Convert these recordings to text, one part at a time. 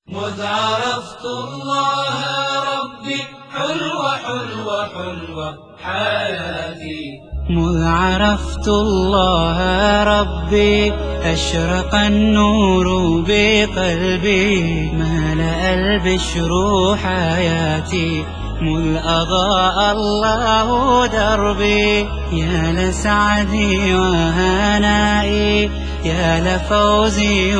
مذ عرفت الله ربي حلوة حلوة حلوة حياتي. مذ عرفت الله ربي أشرق النور بقلبي، ملأ البشر حياتي. مذ أضاء الله دربي يا لسعدي وهنائي، يا لفوزي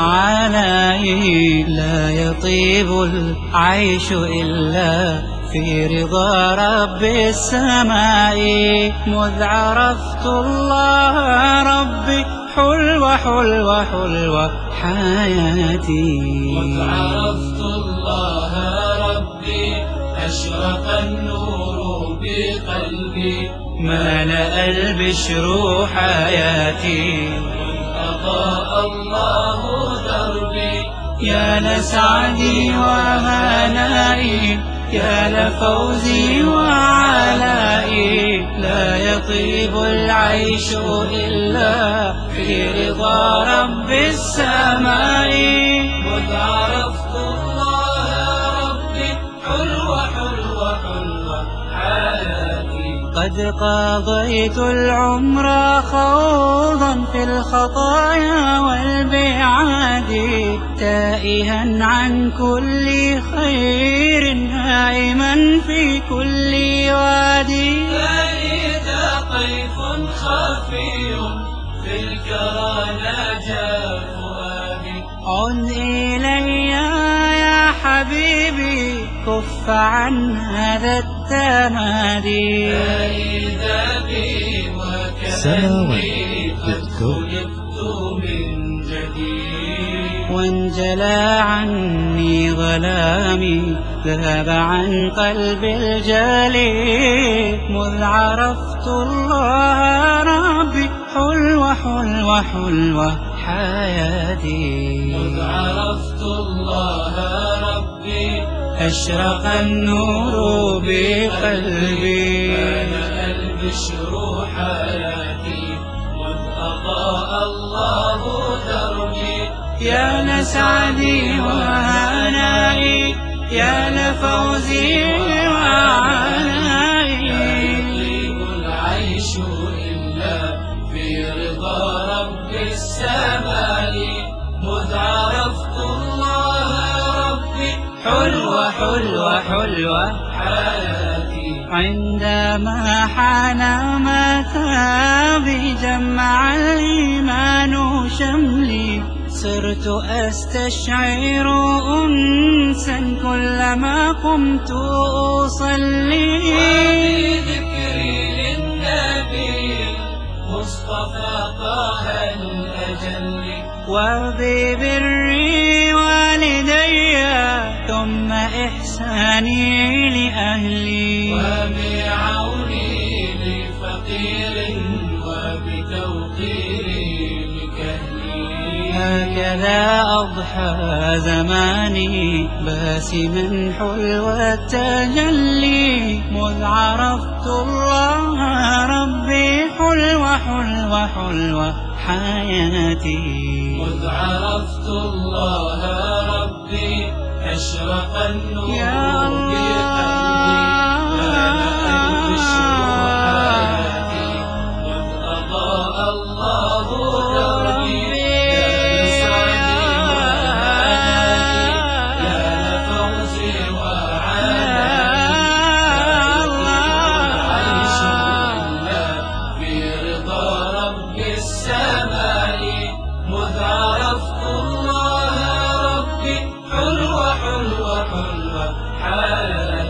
وعنائي. لا يطيب العيش إلا في رضا رب السماء. مذ عرفت الله ربي حلوة حلوة حلوة حياتي. مذ عرفت الله ربي أشرق النور بقلبي، ملأ البشر حياتي. مذ أضاء الله دربي يا لسعدي وهنائي، يا لفوزي وعلائي. لا يطيب العيش إلا في رضا رب السماء. مذ عرفت الله ربي حلوة حلوة حلوة حياتي. قد قضيت العمر خوضا في الخطايا والبعاد، تائها عن كل خير هائما في كل وادي. فإذا طيف خفي في الكرى ناجى فؤادي. عد إلي يا حبيبي كف عن هذا التمادي. فإذا بي وكأني قد خلقت من جديد. وانجلى عني ظلامي، ذهب عن قلبي الجلي. مذ عرفت الله ربي حلوة حلوة حلوة حياتي. مذ عرفت الله ربي أشرق النور بقلبي، ملأ البشر حياتي. مذ أضاء الله دربي يا لسعدي وهنائي، يا لفوزي وعنائي. لا يطيب العيش إلا في رضا رب السماء. مذ عرفت الله ربي حلوة حلوة حلوة حياتي. عندما حان متى جمع الإيمان شملي، صرت أستشعر أنسا كلما قمت أصلي. وبذكري للنبي مصطفى طه الأجل، وببر والدي ثم إحساني لأهلي. وبعوني لفقير وبتوقيري لكهلي. هكذا أضحى زماني باسما حلو التجلي. مذ عرفت الله ربي حلوة حلوة حلوة حياتي. مذ عرفت الله ربي أشرق النور يا بقلبي، ملأ البشر حياتي. مذ أضاء الله دربي يا لسعدي وهنائي، يا لفوزي وعنائي. لا يطيب العيش إلا في رضا رب السماء. مذ عرفت الله ربي حلوة حلوة حلوة حياتي.